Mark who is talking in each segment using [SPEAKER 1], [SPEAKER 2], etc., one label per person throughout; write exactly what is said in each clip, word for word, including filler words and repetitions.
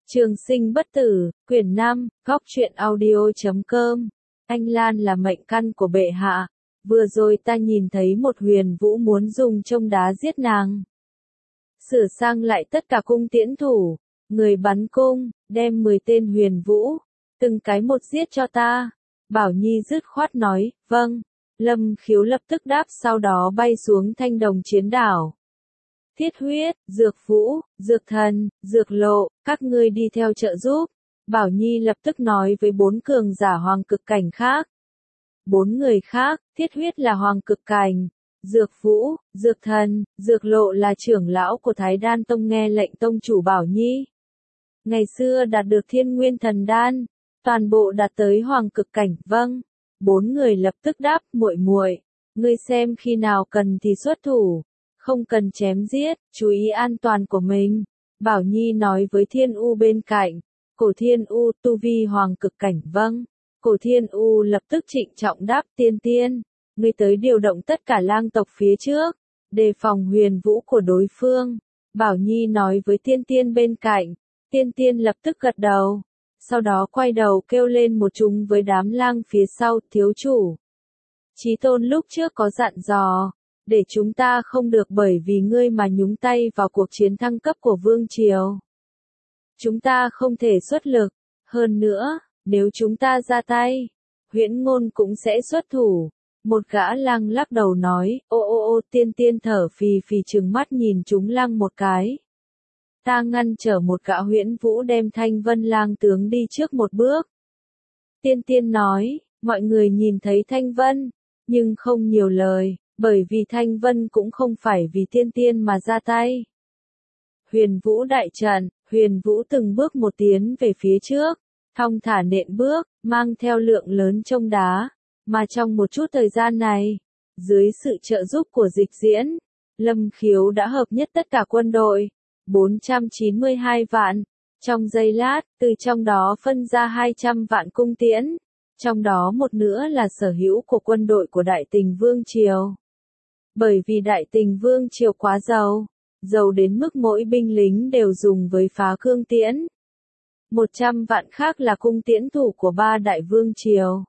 [SPEAKER 1] Trường sinh bất tử, quyển năm, góc truyện audio chấm com. Anh Lan là mệnh căn của bệ hạ. Vừa rồi ta nhìn thấy một huyền vũ muốn dùng trông đá giết nàng. Sửa sang lại tất cả cung tiễn thủ, người bắn cung, đem mười tên huyền vũ, từng cái một giết cho ta. Bảo Nhi dứt khoát nói, vâng. Lâm Khiếu lập tức đáp, sau đó bay xuống thanh đồng chiến đảo. Thiết huyết, dược vũ, dược thần, dược lộ, các ngươi đi theo trợ giúp. Bảo Nhi lập tức nói với bốn cường giả hoàng cực cảnh khác. Bốn người khác, thiết huyết là hoàng cực cảnh, dược vũ, dược thần, dược lộ là trưởng lão của Thái Đan Tông, nghe lệnh tông chủ Bảo Nhi. Ngày xưa đạt được thiên nguyên thần đan, toàn bộ đạt tới hoàng cực cảnh, vâng. Bốn người lập tức đáp, muội muội, ngươi xem khi nào cần thì xuất thủ. Không cần chém giết, chú ý an toàn của mình. Bảo Nhi nói với Thiên U bên cạnh. Cổ Thiên U, tu vi hoàng cực cảnh, vâng. Cổ Thiên U lập tức trịnh trọng đáp, tiên tiên. Ngươi tới điều động tất cả lang tộc phía trước, đề phòng huyền vũ của đối phương. Bảo Nhi nói với tiên tiên bên cạnh. Tiên tiên lập tức gật đầu. Sau đó quay đầu kêu lên một chúng với đám lang phía sau, thiếu chủ. Chí Tôn lúc trước có dặn dò. Để chúng ta không được bởi vì ngươi mà nhúng tay vào cuộc chiến thăng cấp của Vương Triều. Chúng ta không thể xuất lực. Hơn nữa, nếu chúng ta ra tay, Huyễn Ngôn cũng sẽ xuất thủ. Một gã lang lắc đầu nói, ô ô ô, tiên tiên thở phì phì trừng mắt nhìn chúng lang một cái. Ta ngăn trở một gã Huyễn Vũ đem Thanh Vân lang tướng đi trước một bước. Tiên tiên nói, mọi người nhìn thấy Thanh Vân, nhưng không nhiều lời. Bởi vì Thanh Vân cũng không phải vì tiên tiên mà ra tay. Huyền Vũ đại trận, Huyền Vũ từng bước một tiến về phía trước, thong thả nện bước, mang theo lượng lớn trông đá, mà trong một chút thời gian này, dưới sự trợ giúp của Dịch Diễn, Lâm Khiếu đã hợp nhất tất cả quân đội, bốn trăm chín mươi hai vạn, trong giây lát, từ trong đó phân ra hai trăm vạn cung tiễn, trong đó một nửa là sở hữu của quân đội của Đại Tình Vương Triều. Bởi vì Đại Tình Vương Triều quá giàu, giàu đến mức mỗi binh lính đều dùng với phá cương tiễn. Một trăm vạn khác là cung tiễn thủ của ba đại vương triều.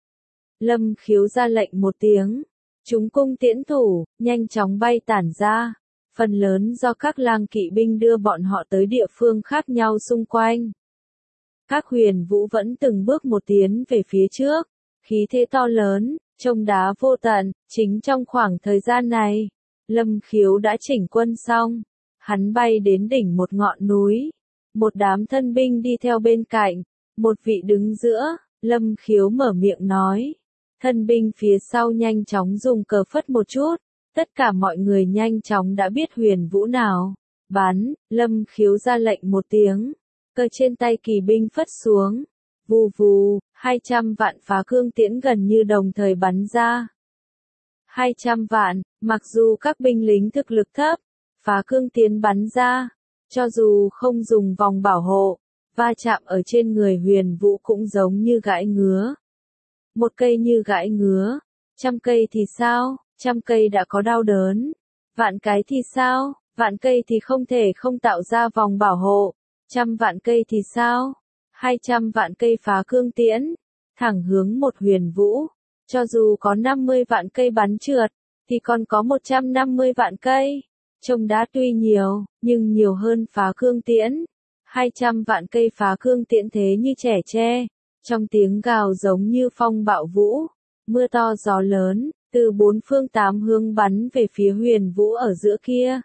[SPEAKER 1] Lâm Khiếu ra lệnh một tiếng, chúng cung tiễn thủ, nhanh chóng bay tản ra, phần lớn do các lang kỵ binh đưa bọn họ tới địa phương khác nhau xung quanh. Các huyền vũ vẫn từng bước một tiến về phía trước, khí thế to lớn. Trông đá vô tận, chính trong khoảng thời gian này, Lâm Khiếu đã chỉnh quân xong, hắn bay đến đỉnh một ngọn núi, một đám thân binh đi theo bên cạnh, một vị đứng giữa, Lâm Khiếu mở miệng nói, thân binh phía sau nhanh chóng dùng cờ phất một chút, tất cả mọi người nhanh chóng đã biết huyền vũ nào, bắn, Lâm Khiếu ra lệnh một tiếng, cờ trên tay kỳ binh phất xuống. Vù vù, hai trăm vạn phá cương tiễn gần như đồng thời bắn ra. hai trăm vạn, mặc dù các binh lính thực lực thấp, phá cương tiễn bắn ra, cho dù không dùng vòng bảo hộ, va chạm ở trên người huyền vũ cũng giống như gãi ngứa. Một cây như gãi ngứa, trăm cây thì sao, trăm cây đã có đau đớn, vạn cái thì sao, vạn cây thì không thể không tạo ra vòng bảo hộ, trăm vạn cây thì sao? Hai trăm vạn cây phá cương tiễn, thẳng hướng một huyền vũ, cho dù có năm mươi vạn cây bắn trượt, thì còn có một trăm năm mươi vạn cây. Trông đá tuy nhiều, nhưng nhiều hơn phá cương tiễn. Hai trăm vạn cây phá cương tiễn thế như trẻ tre, trong tiếng gào giống như phong bạo vũ, mưa to gió lớn, từ bốn phương tám hướng bắn về phía huyền vũ ở giữa kia.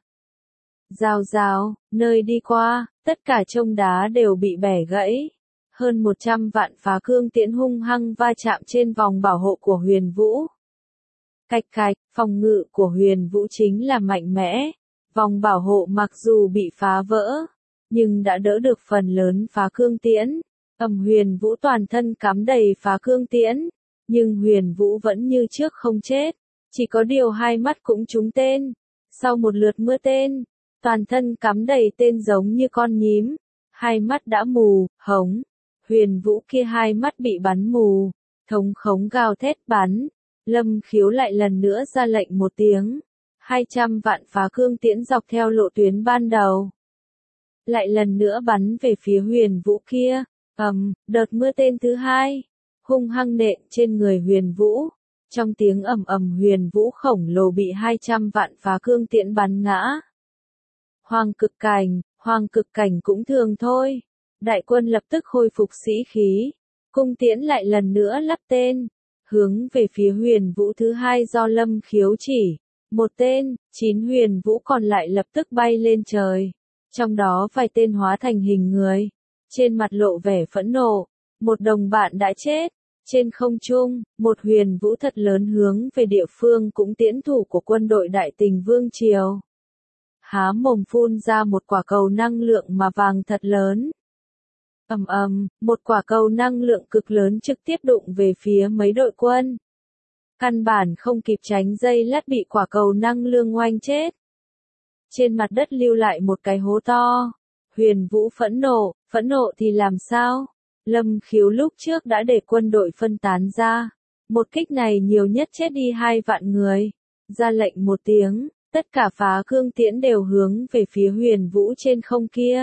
[SPEAKER 1] Rào rào, nơi đi qua, tất cả trông đá đều bị bẻ gãy. Hơn một trăm vạn phá cương tiễn hung hăng va chạm trên vòng bảo hộ của huyền vũ. Cạch cạch, phòng ngự của huyền vũ chính là mạnh mẽ. Vòng bảo hộ mặc dù bị phá vỡ, nhưng đã đỡ được phần lớn phá cương tiễn. Ầm, huyền vũ toàn thân cắm đầy phá cương tiễn, nhưng huyền vũ vẫn như trước không chết. Chỉ có điều hai mắt cũng trúng tên. Sau một lượt mưa tên, toàn thân cắm đầy tên giống như con nhím. Hai mắt đã mù, hống. Huyền vũ kia hai mắt bị bắn mù, thống khống gào thét bắn, Lâm Khiếu lại lần nữa ra lệnh một tiếng, hai trăm vạn phá cương tiễn dọc theo lộ tuyến ban đầu. lại lần nữa bắn về phía huyền vũ kia. Ầm, đợt mưa tên thứ hai, hung hăng nện trên người huyền vũ. Trong tiếng ầm ầm huyền vũ khổng lồ bị hai trăm vạn phá cương tiễn bắn ngã. Hoàng cực cảnh, hoàng cực cảnh cũng thường thôi. Đại quân lập tức khôi phục sĩ khí. Cung tiễn lại lần nữa lắp tên. Hướng về phía huyền vũ thứ hai do Lâm Khiếu chỉ. Một tên, chín huyền vũ còn lại lập tức bay lên trời. Trong đó vài tên hóa thành hình người. Trên mặt lộ vẻ phẫn nộ. Một đồng bạn đã chết. Trên không trung, một huyền vũ thật lớn hướng về địa phương cũng tiễn thủ của quân đội Đại Tình Vương Triều. Há mồm phun ra một quả cầu năng lượng mà vàng thật lớn. Ầm ầm, một quả cầu năng lượng cực lớn trực tiếp đụng về phía mấy đội quân. Căn bản không kịp tránh dây lát bị quả cầu năng lượng oanh chết. Trên mặt đất lưu lại một cái hố to. Huyền vũ phẫn nộ, phẫn nộ thì làm sao? Lâm Khiếu lúc trước đã để quân đội phân tán ra. Một kích này nhiều nhất chết đi hai vạn người. Ra lệnh một tiếng, tất cả phá cương tiễn đều hướng về phía huyền vũ trên không kia.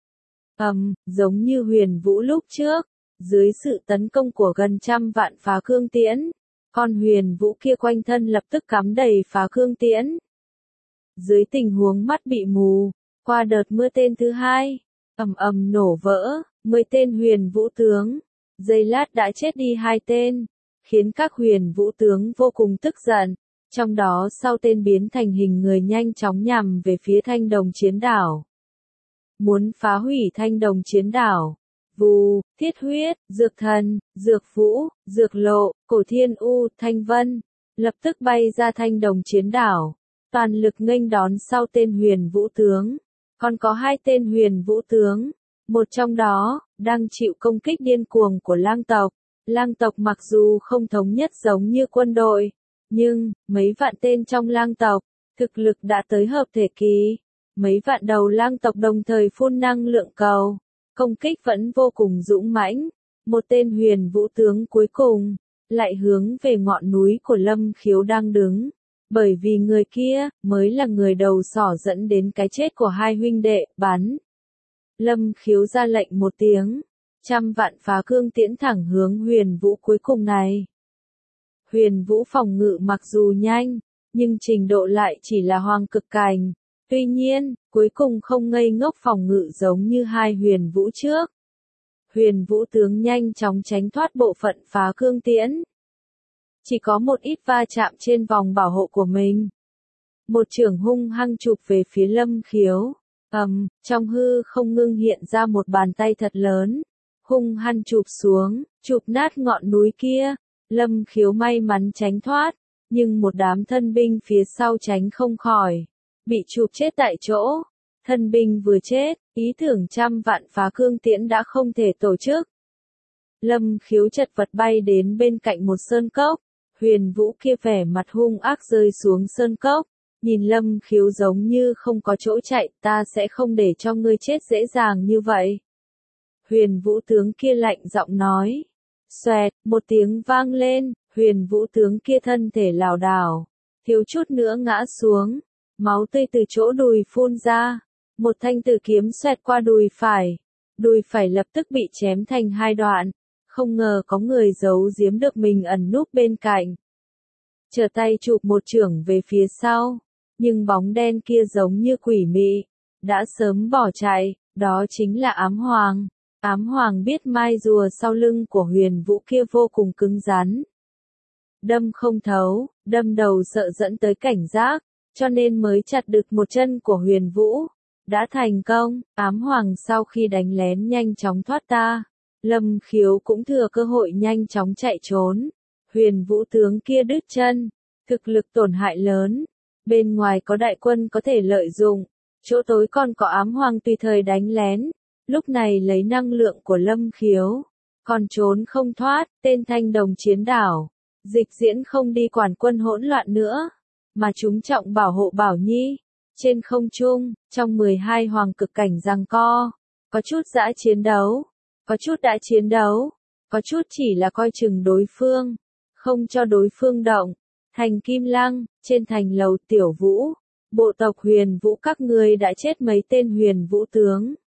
[SPEAKER 1] Ầm, um, giống như huyền vũ lúc trước, dưới sự tấn công của gần trăm vạn phá cương tiễn, con huyền vũ kia quanh thân lập tức cắm đầy phá cương tiễn. Dưới tình huống mắt bị mù, qua đợt mưa tên thứ hai, ầm ầm nổ vỡ, mười tên huyền vũ tướng, giây lát đã chết đi hai tên, khiến các huyền vũ tướng vô cùng tức giận. Trong đó sau tên biến thành hình người nhanh chóng nhằm về phía Thanh Đồng Chiến Đảo. Muốn phá hủy Thanh Đồng Chiến Đảo. Vù, Thiết Huyết, Dược Thần, Dược Vũ, Dược Lộ, Cổ Thiên U, Thanh Vân, lập tức bay ra Thanh Đồng Chiến Đảo, toàn lực nghênh đón sau tên huyền vũ tướng. Còn có hai tên huyền vũ tướng, một trong đó, đang chịu công kích điên cuồng của lang tộc. Lang tộc mặc dù không thống nhất giống như quân đội, nhưng, mấy vạn tên trong lang tộc, thực lực đã tới hợp thể kỳ. Mấy vạn đầu lang tộc đồng thời phun năng lượng cầu, công kích vẫn vô cùng dũng mãnh. Một tên huyền vũ tướng cuối cùng, lại hướng về ngọn núi của Lâm Khiếu đang đứng. Bởi vì người kia, mới là người đầu sỏ dẫn đến cái chết của hai huynh đệ, bắn. Lâm Khiếu ra lệnh một tiếng, trăm vạn phá cương tiễn thẳng hướng huyền vũ cuối cùng này. Huyền vũ phòng ngự mặc dù nhanh, nhưng trình độ lại chỉ là hoàng cực cảnh. Tuy nhiên, cuối cùng không ngây ngốc phòng ngự giống như hai huyền vũ trước. Huyền vũ tướng nhanh chóng tránh thoát bộ phận phá cương tiễn. Chỉ có một ít va chạm trên vòng bảo hộ của mình. Một chưởng hung hăng chụp về phía Lâm Khiếu. Ầm, um, trong hư không ngưng hiện ra một bàn tay thật lớn. Hung hăng chụp xuống, chụp nát ngọn núi kia. Lâm Khiếu may mắn tránh thoát, nhưng một đám thân binh phía sau tránh không khỏi. Bị chụp chết tại chỗ. Thân binh vừa chết, ý tưởng trăm vạn phá cương tiễn đã không thể tổ chức. Lâm Khiếu chật vật bay đến bên cạnh một sơn cốc. Huyền vũ kia vẻ mặt hung ác rơi xuống sơn cốc. Nhìn Lâm Khiếu giống như không có chỗ chạy, ta sẽ không để cho ngươi chết dễ dàng như vậy. Huyền vũ tướng kia lạnh giọng nói. Xoẹt, một tiếng vang lên, huyền vũ tướng kia thân thể lảo đảo, thiếu chút nữa ngã xuống. Máu tươi từ chỗ đùi phun ra. Một thanh tử kiếm xoẹt qua đùi phải. Đùi phải lập tức bị chém thành hai đoạn. Không ngờ có người giấu giếm được mình ẩn núp bên cạnh. Trở tay chụp một chưởng về phía sau. Nhưng bóng đen kia giống như quỷ mị. Đã sớm bỏ chạy. Đó chính là Ám Hoàng. Ám Hoàng biết mai rùa sau lưng của huyền vũ kia vô cùng cứng rắn. Đâm không thấu, đâm đầu sợ dẫn tới cảnh giác. Cho nên mới chặt đứt một chân của huyền vũ. Đã thành công, Ám Hoàng sau khi đánh lén nhanh chóng thoát ta. Lâm Khiếu cũng thừa cơ hội nhanh chóng chạy trốn. Huyền vũ tướng kia đứt chân. Thực lực tổn hại lớn. Bên ngoài có đại quân có thể lợi dụng. Chỗ tối còn có Ám Hoàng tùy thời đánh lén. Lúc này lấy năng lượng của Lâm Khiếu. Còn trốn không thoát, tên Thanh Đồng Chiến Đảo. Dịch diễn không đi quản quân hỗn loạn nữa. Mà chúng trọng bảo hộ Bảo Nhi. Trên không trung, trong mười hai hoàng cực cảnh giằng co, có chút dã chiến đấu, có chút đã chiến đấu, có chút chỉ là coi chừng đối phương, không cho đối phương động. Thành Kim Lăng, trên thành lầu Tiểu Vũ, bộ tộc huyền vũ các ngươi đã chết mấy tên huyền vũ tướng.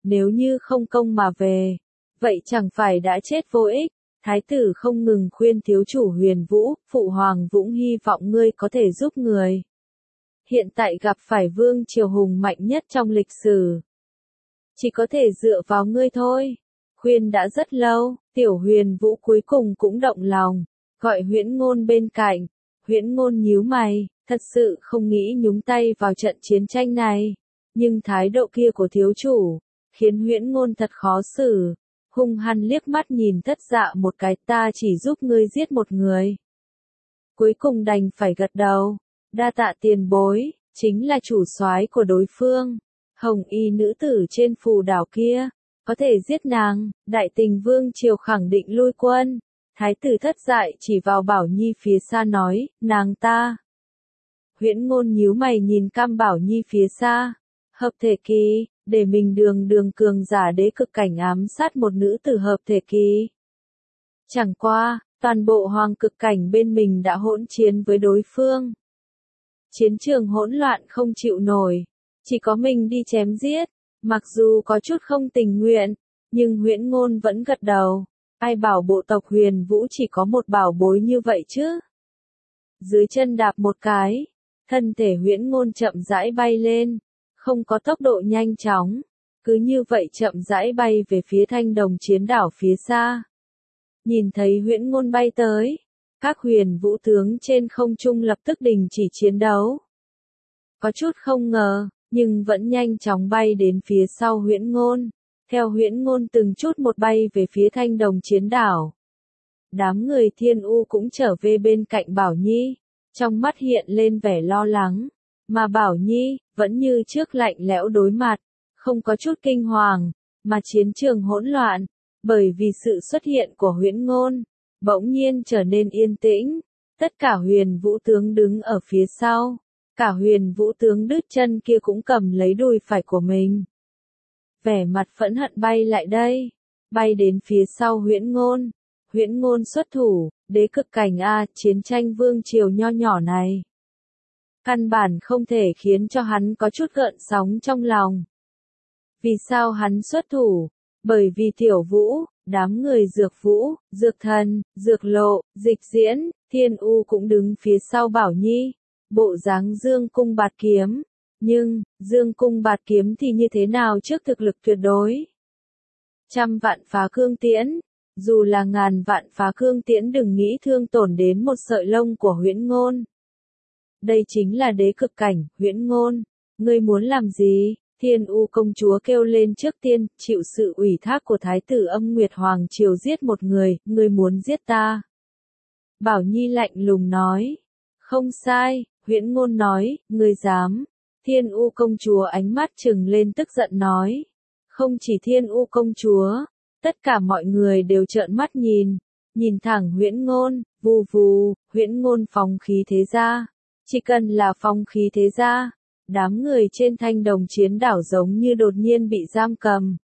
[SPEAKER 1] nếu như không công mà về, vậy chẳng phải đã chết vô ích. Thái tử không ngừng khuyên thiếu chủ Huyền Vũ, phụ hoàng Vũng hy vọng ngươi có thể giúp người. Hiện tại gặp phải vương triều hùng mạnh nhất trong lịch sử. Chỉ có thể dựa vào ngươi thôi. Khuyên đã rất lâu, tiểu Huyền Vũ cuối cùng cũng động lòng, gọi Huyễn Ngôn bên cạnh. Huyễn Ngôn nhíu mày, thật sự không nghĩ nhúng tay vào trận chiến tranh này. Nhưng thái độ kia của thiếu chủ, khiến Huyễn Ngôn thật khó xử. Hung hăng liếc mắt nhìn Thất Dạ một cái, ta chỉ giúp ngươi giết một người. Cuối cùng đành phải gật đầu, đa tạ tiền bối, chính là chủ soái của đối phương. Hồng y nữ tử trên phù đảo kia, có thể giết nàng, đại tình vương triều khẳng định lui quân. Thái tử Thất Dại chỉ vào Bảo Nhi phía xa nói, nàng ta. Huyễn Ngôn nhíu mày nhìn Cam Bảo Nhi phía xa, hợp thể kỳ, để mình đường đường cường giả đế cực cảnh ám sát một nữ tử hợp thể kỳ. Chẳng qua, toàn bộ hoàng cực cảnh bên mình đã hỗn chiến với đối phương. Chiến trường hỗn loạn không chịu nổi, chỉ có mình đi chém giết, mặc dù có chút không tình nguyện, nhưng Huyễn Ngôn vẫn gật đầu. Ai bảo bộ tộc Huyền Vũ chỉ có một bảo bối như vậy chứ? Dưới chân đạp một cái, thân thể Huyễn Ngôn chậm rãi bay lên, không có tốc độ nhanh chóng, cứ như vậy chậm rãi bay về phía thanh đồng chiến đảo phía xa. Nhìn thấy Huyễn Ngôn bay tới, các Huyền Vũ tướng trên không trung lập tức đình chỉ chiến đấu. Có chút không ngờ, nhưng vẫn nhanh chóng bay đến phía sau Huyễn Ngôn. Theo Huyễn Ngôn từng chút một bay về phía thanh đồng chiến đảo. Đám người Thiên U cũng trở về bên cạnh Bảo Nhi, trong mắt hiện lên vẻ lo lắng, mà Bảo Nhi vẫn như trước lạnh lẽo đối mặt, không có chút kinh hoàng, mà chiến trường hỗn loạn, bởi vì sự xuất hiện của Huyễn Ngôn, bỗng nhiên trở nên yên tĩnh. Tất cả Huyền Vũ tướng đứng ở phía sau, cả Huyền Vũ tướng đứt chân kia cũng cầm lấy đùi phải của mình. Vẻ mặt phẫn hận bay lại đây, bay đến phía sau Huyễn Ngôn. Huyễn Ngôn xuất thủ, đế cực cảnh a, chiến tranh vương triều nho nhỏ này. Căn bản không thể khiến cho hắn có chút gợn sóng trong lòng. Vì sao hắn xuất thủ? Bởi vì Tiểu Vũ, đám người Dược Vũ, Dược Thần, Dược Lộ, Dịch Diễn, Thiên U cũng đứng phía sau Bảo Nhi, bộ dáng dương cung bạt kiếm. Nhưng, dương cung bạt kiếm thì như thế nào trước thực lực tuyệt đối? Trăm vạn phá cương tiễn, dù là ngàn vạn phá cương tiễn đừng nghĩ thương tổn đến một sợi lông của Huyễn Ngôn. Đây chính là đế cực cảnh, Huyễn Ngôn, ngươi muốn làm gì? Thiên U công chúa kêu lên trước tiên, chịu sự ủy thác của Thái tử Âm Nguyệt Hoàng triều giết một người, ngươi muốn giết ta. Bảo Nhi lạnh lùng nói, không sai, Huyễn Ngôn nói, ngươi dám. Thiên U công chúa ánh mắt trừng lên tức giận nói. Không chỉ Thiên U công chúa, tất cả mọi người đều trợn mắt nhìn, nhìn thẳng Huyễn Ngôn, vù vù, Huyễn Ngôn phóng khí thế ra. Chỉ cần là phóng khí thế ra, đám người trên thanh đồng chiến đảo giống như đột nhiên bị giam cầm.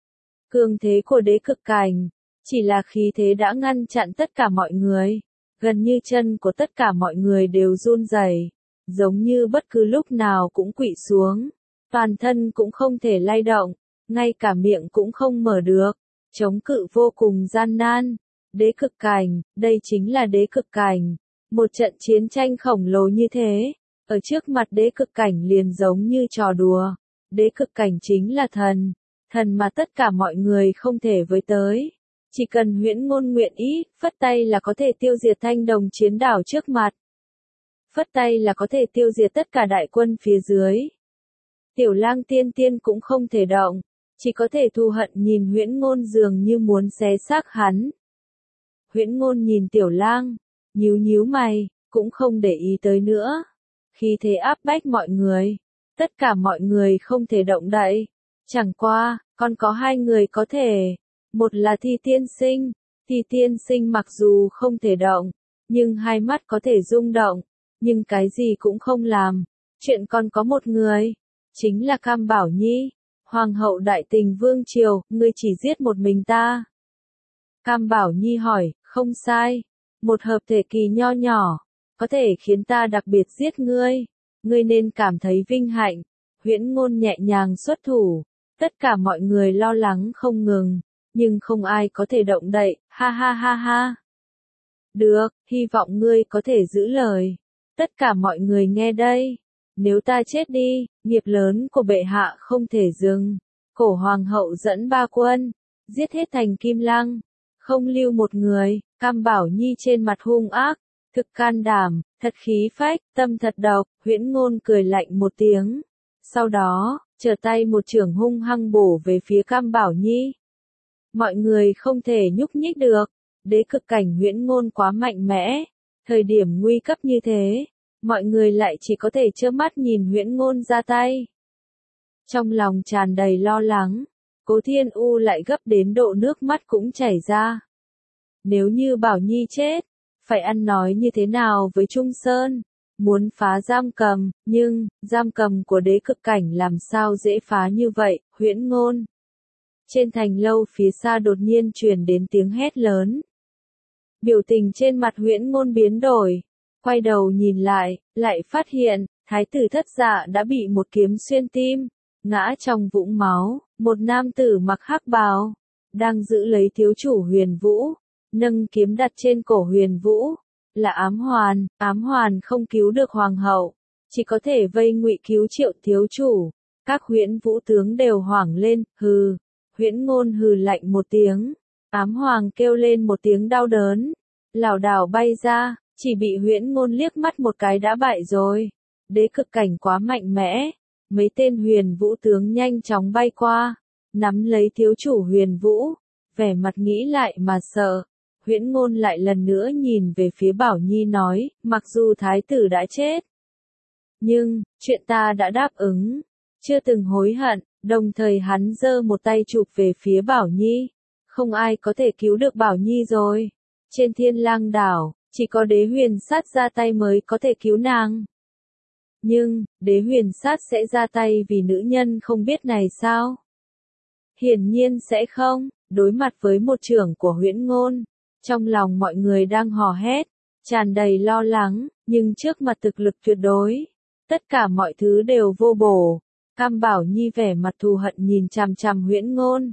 [SPEAKER 1] Cường thế của đế cực cảnh, chỉ là khí thế đã ngăn chặn tất cả mọi người, gần như chân của tất cả mọi người đều run rẩy. Giống như bất cứ lúc nào cũng quỵ xuống, toàn thân cũng không thể lay động, ngay cả miệng cũng không mở được, chống cự vô cùng gian nan. Đế cực cảnh, đây chính là đế cực cảnh, một trận chiến tranh khổng lồ như thế, ở trước mặt đế cực cảnh liền giống như trò đùa. Đế cực cảnh chính là thần, thần mà tất cả mọi người không thể với tới. Chỉ cần Huyễn Ngôn nguyện ý, phất tay là có thể tiêu diệt thanh đồng chiến đảo trước mặt. Phất tay là có thể tiêu diệt tất cả đại quân phía dưới. Tiểu Lang tiên tiên cũng không thể động, chỉ có thể thù hận nhìn Huyễn Ngôn dường như muốn xé xác hắn. Huyễn Ngôn nhìn Tiểu Lang, nhíu nhíu mày, cũng không để ý tới nữa. Khi thế áp bách mọi người, tất cả mọi người không thể động đậy. Chẳng qua, còn có hai người có thể. Một là Thi Tiên Sinh, Thi Tiên Sinh mặc dù không thể động, nhưng hai mắt có thể rung động. Nhưng cái gì cũng không làm. Chuyện còn có một người, chính là Cam Bảo Nhi, Hoàng hậu đại tình vương triều, ngươi chỉ giết một mình ta. Cam Bảo Nhi hỏi, không sai, một hợp thể kỳ nho nhỏ, có thể khiến ta đặc biệt giết ngươi, ngươi nên cảm thấy vinh hạnh. Huyễn Ngôn nhẹ nhàng xuất thủ, Tất cả mọi người lo lắng không ngừng, nhưng không ai có thể động đậy, ha ha ha ha. Được, hy vọng ngươi có thể giữ lời. Tất cả mọi người nghe đây. Nếu ta chết đi, nghiệp lớn của bệ hạ không thể dừng. Cổ hoàng hậu dẫn ba quân, giết hết thành Kim Lăng, không lưu một người. Cam Bảo Nhi trên mặt hung ác, thực can đảm, thật khí phách, tâm thật độc. Huyễn Ngôn cười lạnh một tiếng. Sau đó, trở tay một chưởng hung hăng bổ về phía Cam Bảo Nhi. Mọi người không thể nhúc nhích được. Đế cực cảnh Huyễn Ngôn quá mạnh mẽ. Thời điểm nguy cấp như thế, mọi người lại chỉ có thể trơ mắt nhìn Huyễn Ngôn ra tay. Trong lòng tràn đầy lo lắng, Cố Thiên U lại gấp đến độ nước mắt cũng chảy ra. Nếu như Bảo Nhi chết, phải ăn nói như thế nào với Trung Sơn? Muốn phá giam cầm, nhưng, giam cầm của đế cực cảnh làm sao dễ phá như vậy, Huyễn Ngôn. Trên thành lâu phía xa đột nhiên truyền đến tiếng hét lớn. Biểu tình trên mặt Huyễn Ngôn biến đổi, quay đầu nhìn lại, lại phát hiện, thái tử Thất Dạ đã bị một kiếm xuyên tim, ngã trong vũng máu. Một nam tử mặc hắc bào, đang giữ lấy thiếu chủ Huyền Vũ, nâng kiếm đặt trên cổ Huyền Vũ, là Ám Hoàn. Ám Hoàn không cứu được hoàng hậu, chỉ có thể vây ngụy cứu Triệu thiếu chủ. Các Huyễn Vũ tướng đều hoảng lên, hừ. Huyễn Ngôn hừ lạnh một tiếng, Ám Hoàng kêu lên một tiếng đau đớn, lảo đảo bay ra, chỉ bị Huyễn Ngôn liếc mắt một cái đã bại rồi. Đế cực cảnh quá mạnh mẽ, mấy tên Huyền Vũ tướng nhanh chóng bay qua, nắm lấy thiếu chủ Huyền Vũ, vẻ mặt nghĩ lại mà sợ. Huyễn Ngôn lại lần nữa nhìn về phía Bảo Nhi nói, mặc dù thái tử đã chết, nhưng, chuyện ta đã đáp ứng, chưa từng hối hận. Đồng thời hắn giơ một tay chụp về phía Bảo Nhi. Không ai có thể cứu được Bảo Nhi rồi. Trên Thiên Lang đảo, chỉ có đế huyền sát ra tay mới có thể cứu nàng. Nhưng, đế huyền sát sẽ ra tay vì nữ nhân không biết này sao? Hiển nhiên sẽ không. Đối mặt với một chưởng của Huyễn Ngôn, trong lòng mọi người đang hò hét, tràn đầy lo lắng, nhưng trước mặt thực lực tuyệt đối, tất cả mọi thứ đều vô bổ. Cam Bảo Nhi vẻ mặt thù hận nhìn chằm chằm Huyễn Ngôn.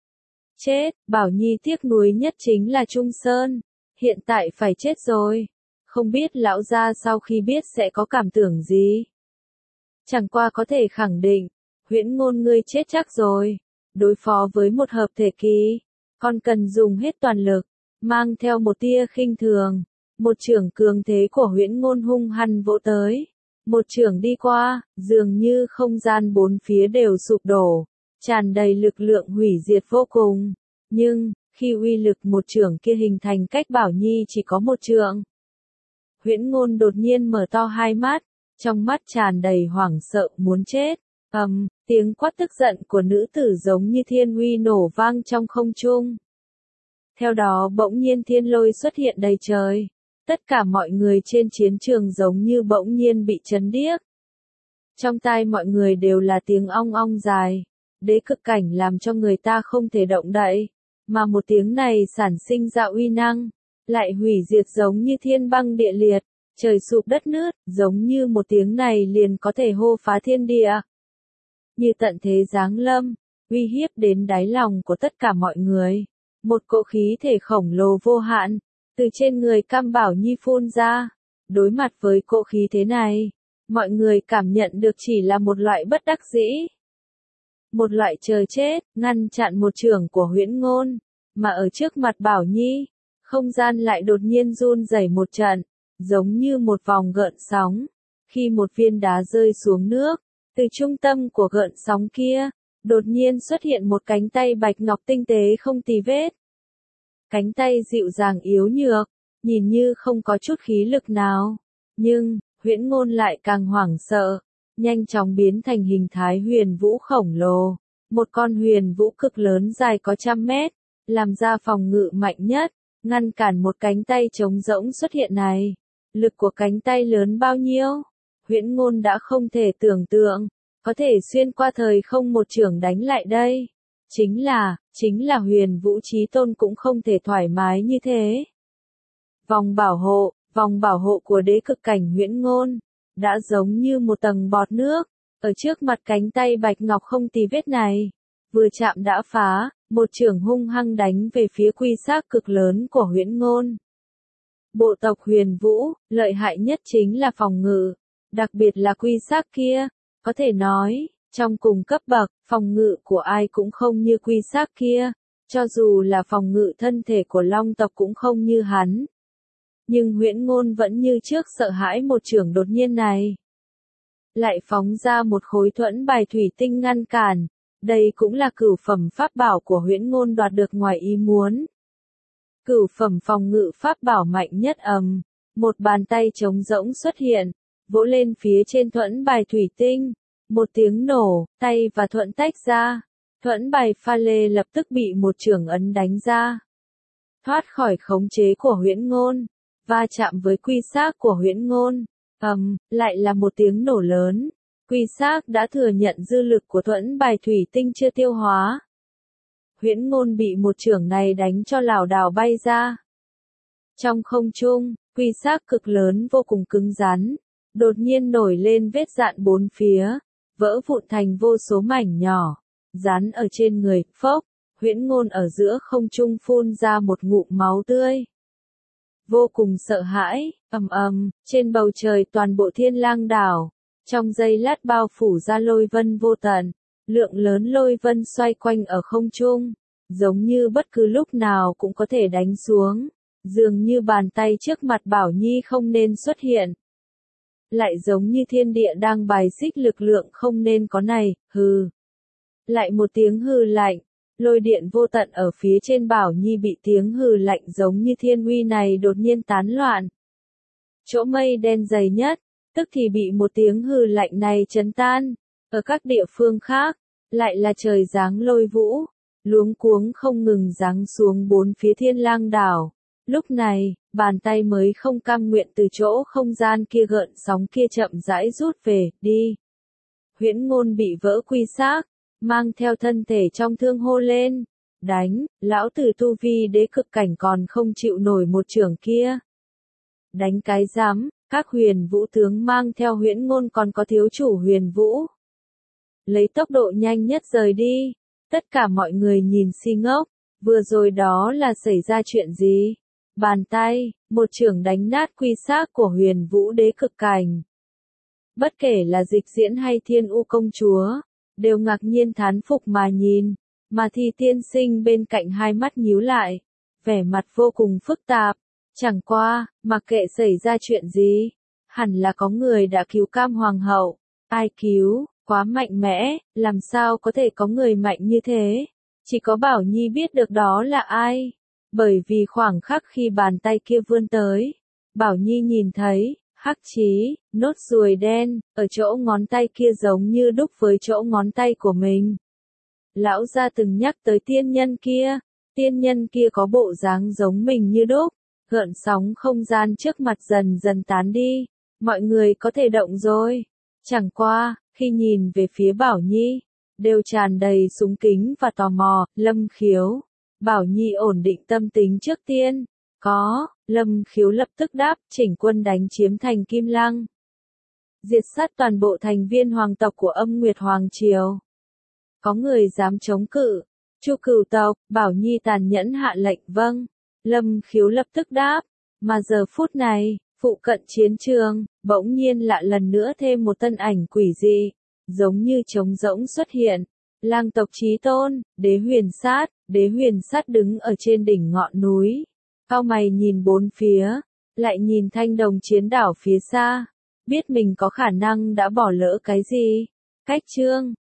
[SPEAKER 1] Chết, Bảo Nhi tiếc nuối nhất chính là Trung Sơn, hiện tại phải chết rồi. Không biết lão gia sau khi biết sẽ có cảm tưởng gì. Chẳng qua có thể khẳng định, Huyễn Ngôn ngươi chết chắc rồi. Đối phó với một hợp thể kỳ, còn cần dùng hết toàn lực, mang theo một tia khinh thường. Một chưởng cường thế của Huyễn Ngôn hung hăng vỗ tới. Một chưởng đi qua, dường như không gian bốn phía đều sụp đổ, tràn đầy lực lượng hủy diệt vô cùng. Nhưng, khi uy lực một chưởng kia hình thành cách Bảo Nhi chỉ có một chưởng, Huyễn Ngôn đột nhiên mở to hai mắt, trong mắt tràn đầy hoảng sợ muốn chết. Ầm, um, tiếng quát tức giận của nữ tử giống như thiên uy nổ vang trong không trung. Theo đó bỗng nhiên thiên lôi xuất hiện đầy trời. Tất cả mọi người trên chiến trường giống như bỗng nhiên bị chấn điếc. Trong tai mọi người đều là tiếng ong ong dài. Đế cực cảnh làm cho người ta không thể động đậy. Mà một tiếng này sản sinh ra uy năng, lại hủy diệt giống như thiên băng địa liệt, trời sụp đất nứt, giống như một tiếng này liền có thể hô phá thiên địa. Như tận thế giáng lâm, uy hiếp đến đáy lòng của tất cả mọi người. Một cỗ khí thể khổng lồ vô hạn, từ trên người Cam Bảo Nhi phun ra. Đối mặt với cỗ khí thế này, mọi người cảm nhận được chỉ là một loại bất đắc dĩ. Một loại chờ chết, ngăn chặn một chưởng của Huyễn Ngôn. Mà ở trước mặt Bảo Nhi, không gian lại đột nhiên run rẩy một trận, giống như một vòng gợn sóng. Khi một viên đá rơi xuống nước, từ trung tâm của gợn sóng kia, đột nhiên xuất hiện một cánh tay bạch ngọc tinh tế không tì vết. Cánh tay dịu dàng yếu nhược, nhìn như không có chút khí lực nào. Nhưng, Huyễn Ngôn lại càng hoảng sợ, nhanh chóng biến thành hình thái huyền vũ khổng lồ. Một con huyền vũ cực lớn dài có trăm mét, làm ra phòng ngự mạnh nhất, ngăn cản một cánh tay trống rỗng xuất hiện này. Lực của cánh tay lớn bao nhiêu? Huyễn Ngôn đã không thể tưởng tượng, có thể xuyên qua thời không một chưởng đánh lại đây. Chính là, chính là huyền vũ chí tôn cũng không thể thoải mái như thế. Vòng bảo hộ, vòng bảo hộ của đế cực cảnh Huyễn Ngôn, đã giống như một tầng bọt nước, ở trước mặt cánh tay bạch ngọc không tì vết này. vừa chạm đã phá, một chưởng hung hăng đánh về phía quy xác cực lớn của Huyễn Ngôn. Bộ tộc Huyền Vũ, lợi hại nhất chính là phòng ngự, đặc biệt là quy xác kia, có thể nói, trong cùng cấp bậc, phòng ngự của ai cũng không như quy xác kia, cho dù là phòng ngự thân thể của Long tộc cũng không như hắn. Nhưng Huyễn Ngôn vẫn như trước sợ hãi một chưởng đột nhiên này. Lại phóng ra một khối thuẫn bài thủy tinh ngăn cản, đây cũng là cửu phẩm pháp bảo của Huyễn Ngôn đoạt được ngoài ý muốn. Cửu phẩm phòng ngự pháp bảo mạnh nhất ầm, một bàn tay trống rỗng xuất hiện, vỗ lên phía trên thuẫn bài thủy tinh, một tiếng nổ, tay và thuẫn tách ra, thuẫn bài pha lê lập tức bị một chưởng ấn đánh ra. Thoát khỏi khống chế của Huyễn Ngôn, va chạm với quy xác của Huyễn Ngôn, ầm, lại là một tiếng nổ lớn, quy xác đã thừa nhận dư lực của thuẫn bài thủy tinh chưa tiêu hóa. Huyễn Ngôn bị một chưởng này đánh cho lảo đảo bay ra. Trong không trung, quy xác cực lớn vô cùng cứng rắn, đột nhiên nổi lên vết dạn bốn phía, vỡ vụn thành vô số mảnh nhỏ, dán ở trên người, phốc, Huyễn Ngôn ở giữa không trung phun ra một ngụm máu tươi. Vô cùng sợ hãi, ầm ầm, trên bầu trời toàn bộ Thiên Lang đảo, trong giây lát bao phủ ra lôi vân vô tận, lượng lớn lôi vân xoay quanh ở không trung, giống như bất cứ lúc nào cũng có thể đánh xuống, dường như bàn tay trước mặt Bảo Nhi không nên xuất hiện. Lại giống như thiên địa đang bài xích lực lượng không nên có này, hừ. Lại một tiếng hừ lạnh, lôi điện vô tận ở phía trên Bảo Nhi bị tiếng hừ lạnh giống như thiên uy này đột nhiên tán loạn. Chỗ mây đen dày nhất, tức thì bị một tiếng hừ lạnh này chấn tan, ở các địa phương khác, lại là trời giáng lôi vũ, luống cuống không ngừng giáng xuống bốn phía Thiên Lang đảo. Lúc này, bàn tay mới không cam nguyện từ chỗ không gian kia gợn sóng kia chậm rãi rút về, đi. Huyễn Ngôn bị vỡ quy xác, mang theo thân thể trong thương hô lên, đánh, lão tử tu vi đế cực cảnh còn không chịu nổi một chưởng kia. Đánh cái rắm, các huyền vũ tướng mang theo Huyễn Ngôn còn có thiếu chủ huyền vũ. Lấy tốc độ nhanh nhất rời đi, tất cả mọi người nhìn si ngốc, vừa rồi đó là xảy ra chuyện gì? Bàn tay, một chưởng đánh nát quy xác của huyền vũ đế cực cảnh. Bất kể là Dịch Diễn hay Thiên U công chúa, đều ngạc nhiên thán phục mà nhìn, mà Thi tiên sinh bên cạnh hai mắt nhíu lại, vẻ mặt vô cùng phức tạp. Chẳng qua, mặc kệ xảy ra chuyện gì, hẳn là có người đã cứu Cam Hoàng hậu. Ai cứu? Quá mạnh mẽ, làm sao có thể có người mạnh như thế? Chỉ có Bảo Nhi biết được đó là ai. Bởi vì khoảng khắc khi bàn tay kia vươn tới, Bảo Nhi nhìn thấy, hắc chí, nốt ruồi đen, ở chỗ ngón tay kia giống như đúc với chỗ ngón tay của mình. Lão gia từng nhắc tới tiên nhân kia, tiên nhân kia có bộ dáng giống mình như đúc, gợn sóng không gian trước mặt dần dần tán đi, mọi người có thể động rồi. Chẳng qua, khi nhìn về phía Bảo Nhi, đều tràn đầy súng kính và tò mò. Lâm Khiếu, Bảo Nhi ổn định tâm tính trước tiên. Có, Lâm Khiếu lập tức đáp, chỉnh quân đánh chiếm thành Kim Lăng. Diệt sát toàn bộ thành viên hoàng tộc của Âm Nguyệt Hoàng Triều. Có người dám chống cự. Chu Cửu tộc, Bảo Nhi tàn nhẫn hạ lệnh vâng. Lâm Khiếu lập tức đáp, mà giờ phút này, phụ cận chiến trường, bỗng nhiên lại lần nữa thêm một thân ảnh quỷ dị, giống như trống rỗng xuất hiện. Lang tộc chí tôn, Đế Huyền Sát, Đế Huyền Sát đứng ở trên đỉnh ngọn núi. Cau mày nhìn bốn phía, lại nhìn thanh đồng chiến đảo phía xa, biết mình có khả năng đã bỏ lỡ cái gì. Cách chương